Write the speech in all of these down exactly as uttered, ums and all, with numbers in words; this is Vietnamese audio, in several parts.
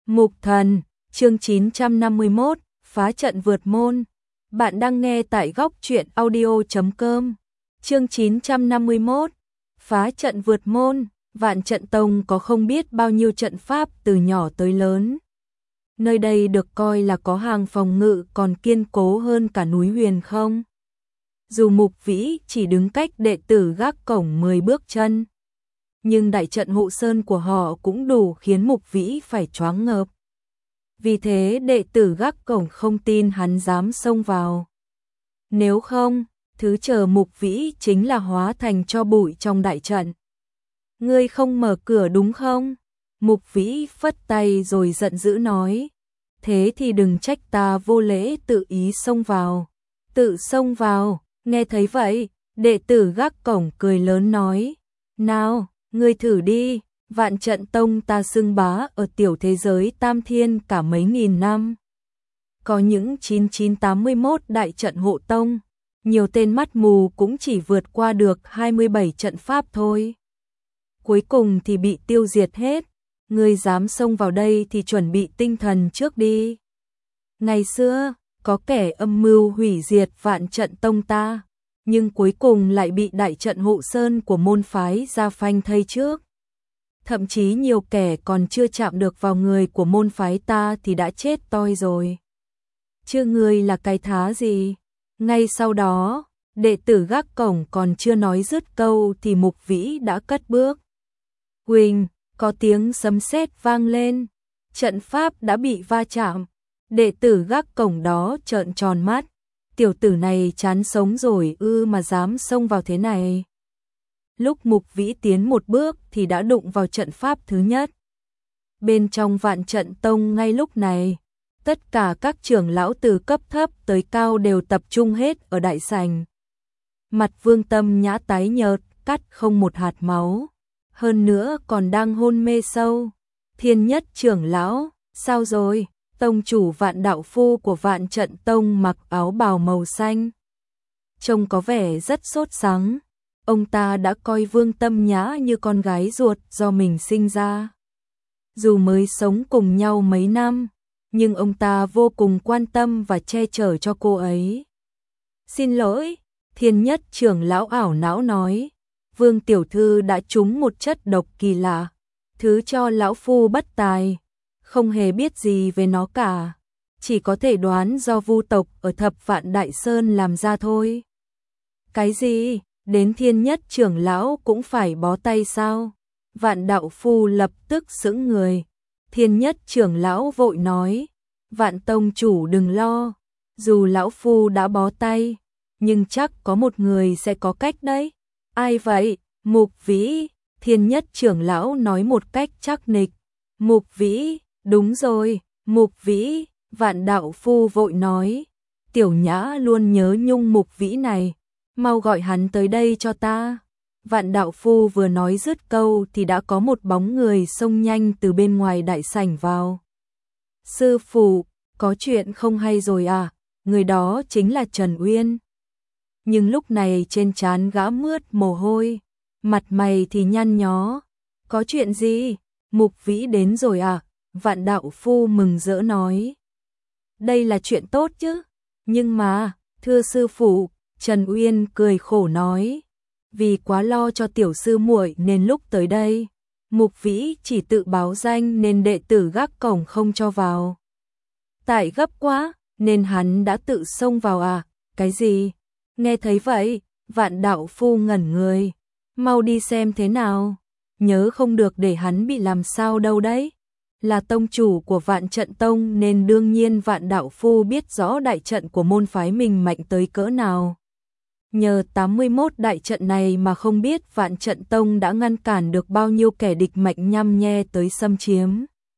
Mục Thần, chương chín trăm năm mươi mốt, phá trận vượt môn. Bạn đang nghe tại góc truyện audio chấm com. Chương chín trăm năm mươi mốt, phá trận vượt môn. Vạn Trận Tông có không biết bao nhiêu trận pháp từ nhỏ tới lớn. Nơi đây được coi là có hàng phòng ngự còn kiên cố hơn cả núi Huyền không. Dù Mục Vĩ chỉ đứng cách đệ tử gác cổng mười bước chân, nhưng đại trận hộ sơn của họ cũng đủ khiến Mục Vĩ phải choáng ngợp. Vì thế đệ tử gác cổng không tin hắn dám xông vào. Nếu không, thứ chờ Mục Vĩ chính là hóa thành tro bụi trong đại trận. Ngươi không mở cửa đúng không? Mục Vĩ phất tay rồi giận dữ nói. Thế thì đừng trách ta vô lễ tự ý xông vào. Tự xông vào, nghe thấy vậy, đệ tử gác cổng cười lớn nói. Nào, ngươi thử đi, Vạn Trận Tông ta xưng bá ở tiểu thế giới Tam Thiên cả mấy nghìn năm. Có những chín chín tám mươi mốt đại trận hộ tông, nhiều tên mắt mù cũng chỉ vượt qua được hai mươi bảy trận pháp thôi. Cuối cùng thì bị tiêu diệt hết, ngươi dám xông vào đây thì chuẩn bị tinh thần trước đi. Ngày xưa, có kẻ âm mưu hủy diệt Vạn Trận Tông ta, nhưng cuối cùng lại bị đại trận hộ sơn của môn phái ra phanh thây trước. Thậm chí nhiều kẻ còn chưa chạm được vào người của môn phái ta thì đã chết toi rồi. Chưa ngươi là cái thá gì? Ngay sau đó, đệ tử gác cổng còn chưa nói dứt câu thì Mục Vĩ đã cất bước. Huỳnh, có tiếng sấm sét vang lên, trận pháp đã bị va chạm. Đệ tử gác cổng đó trợn tròn mắt, tiểu tử này chán sống rồi ư mà dám xông vào thế này. Lúc Mục Vĩ tiến một bước thì đã đụng vào trận pháp thứ nhất. Bên trong Vạn Trận Tông ngay lúc này, tất cả các trưởng lão từ cấp thấp tới cao đều tập trung hết ở đại sảnh. Mặt Vương Tâm Nhã tái nhợt, cắt không một hạt máu, hơn nữa còn đang hôn mê sâu. Thiên Nhất trưởng lão, sao rồi? Tông chủ Vạn Đạo Phu của Vạn Trận Tông mặc áo bào màu xanh, trông có vẻ rất sốt sắng. Ông ta đã coi Vương Tâm Nhã như con gái ruột do mình sinh ra. Dù mới sống cùng nhau mấy năm, nhưng ông ta vô cùng quan tâm và che chở cho cô ấy. Xin lỗi, Thiên Nhất trưởng lão ảo não nói. Vương tiểu thư đã trúng một chất độc kỳ lạ, thứ cho lão phu bất tài, không hề biết gì về nó cả, chỉ có thể đoán do vu tộc ở Thập Vạn Đại Sơn làm ra thôi. Cái gì? Đến Thiên Nhất trưởng lão cũng phải bó tay sao? Vạn Đạo Phu lập tức sững người. Thiên Nhất trưởng lão vội nói, Vạn tông chủ đừng lo, dù lão phu đã bó tay, nhưng chắc có một người sẽ có cách đấy. Ai vậy? Mục Vĩ. Thiên Nhất trưởng lão nói một cách chắc nịch. Mục Vĩ, đúng rồi, Mục Vĩ. Vạn Đạo Phu vội nói, Tiểu Nhã luôn nhớ nhung Mục Vĩ này, mau gọi hắn tới đây cho ta. Vạn Đạo Phu vừa nói dứt câu thì đã có một bóng người xông nhanh từ bên ngoài đại sảnh vào. Sư phụ, có chuyện không hay rồi à? Người đó chính là Trần Uyên. Nhưng lúc này trên trán gã mướt mồ hôi, mặt mày thì nhăn nhó. Có chuyện gì? Mục Vĩ đến rồi à? Vạn Đạo Phu mừng rỡ nói. Đây là chuyện tốt chứ. Nhưng mà, thưa sư phụ, Trần Uyên cười khổ nói. Vì quá lo cho tiểu sư muội nên lúc tới đây, Mục Vĩ chỉ tự báo danh nên đệ tử gác cổng không cho vào. Tại gấp quá, nên hắn đã tự xông vào à? Cái gì? Nghe thấy vậy, Vạn Đạo Phu ngẩn người. Mau đi xem thế nào. Nhớ không được để hắn bị làm sao đâu đấy. Là tông chủ của Vạn Trận Tông nên đương nhiên Vạn Đạo Phu biết rõ đại trận của môn phái mình mạnh tới cỡ nào. Nhờ tám mươi mốt đại trận này mà không biết Vạn Trận Tông đã ngăn cản được bao nhiêu kẻ địch mạnh nhăm nhe tới xâm chiếm.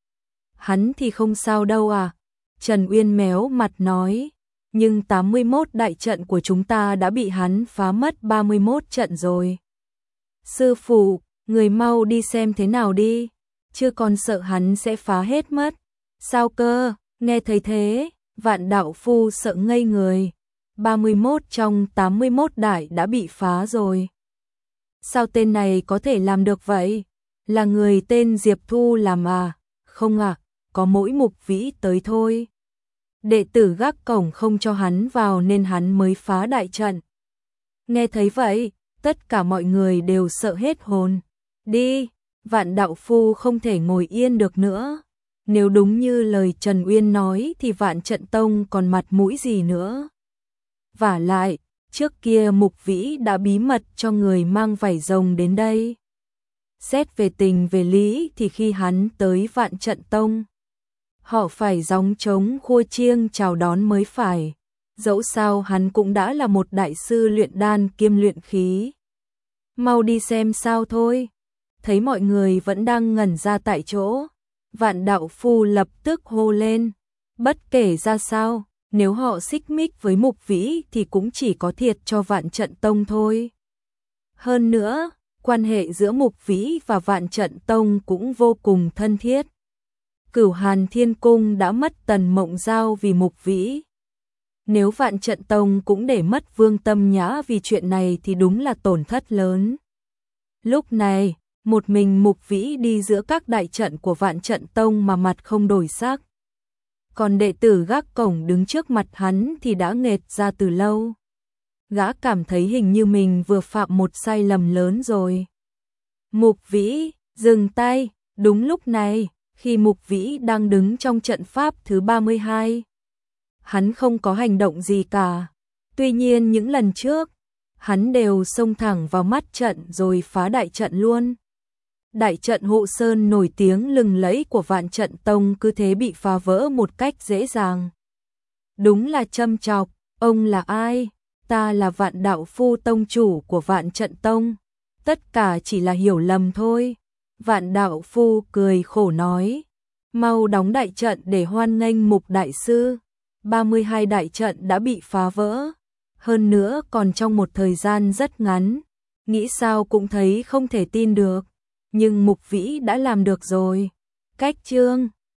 Hắn thì không sao đâu à? Trần Uyên méo mặt nói. Nhưng tám mươi mốt đại trận của chúng ta đã bị hắn phá mất ba mươi mốt trận rồi. Sư phụ, người mau đi xem thế nào đi. Chưa còn sợ hắn sẽ phá hết mất. Sao cơ? Nghe thấy thế, Vạn Đạo Phu sợ ngây người. ba mươi mốt trong tám mươi mốt đại đã bị phá rồi. Sao tên này có thể làm được vậy? Là người tên Diệp Thu làm à? Không à? có mỗi Mục Vĩ tới thôi. Đệ tử gác cổng không cho hắn vào nên hắn mới phá đại trận. Nghe thấy vậy, tất cả mọi người đều sợ hết hồn. Đi, Vạn đạo phu không thể ngồi yên được nữa. Nếu đúng như lời Trần Uyên nói thì Vạn Trận Tông còn mặt mũi gì nữa. Vả lại, trước kia Mục Vĩ đã bí mật cho người mang vảy rồng đến đây. Xét về tình về lý thì khi hắn tới Vạn Trận Tông, họ phải gióng trống khua chiêng chào đón mới phải. Dẫu sao hắn cũng đã là một đại sư luyện đan kiêm luyện khí. Mau đi xem sao thôi. Thấy mọi người vẫn đang ngẩn ra tại chỗ, Vạn đạo phu lập tức hô lên. Bất kể ra sao, nếu họ xích mích với Mục Vĩ thì cũng chỉ có thiệt cho Vạn Trận Tông thôi. Hơn nữa, quan hệ giữa Mục Vĩ và Vạn Trận Tông cũng vô cùng thân thiết. Cửu Hàn Thiên Cung đã mất Tần Mộng Giao vì Mục Vĩ. Nếu Vạn Trận Tông cũng để mất Vương Tâm Nhã vì chuyện này thì đúng là tổn thất lớn. Lúc này, một mình Mục Vĩ đi giữa các đại trận của Vạn Trận Tông mà mặt không đổi sắc. Còn đệ tử gác cổng đứng trước mặt hắn thì đã nghệt ra từ lâu. Gã cảm thấy hình như mình vừa phạm một sai lầm lớn rồi. Mục Vĩ, dừng tay. Đúng lúc này, khi Mục Vĩ đang đứng trong trận pháp thứ ba mươi hai, hắn không có hành động gì cả. Tuy nhiên những lần trước, hắn đều xông thẳng vào mắt trận rồi phá đại trận luôn. Đại trận hộ sơn nổi tiếng lừng lẫy của Vạn Trận Tông cứ thế bị phá vỡ một cách dễ dàng. Đúng là châm chọc. Ông là ai? Ta là Vạn đạo phu tông chủ của Vạn Trận Tông. Tất cả chỉ là hiểu lầm thôi. Vạn đạo phu cười khổ nói. Mau đóng đại trận để hoan nghênh Mục đại sư. ba mươi hai đại trận đã bị phá vỡ. Hơn nữa còn trong một thời gian rất ngắn. Nghĩ sao cũng thấy không thể tin được. Nhưng Mục Vĩ đã làm được rồi. Cách chương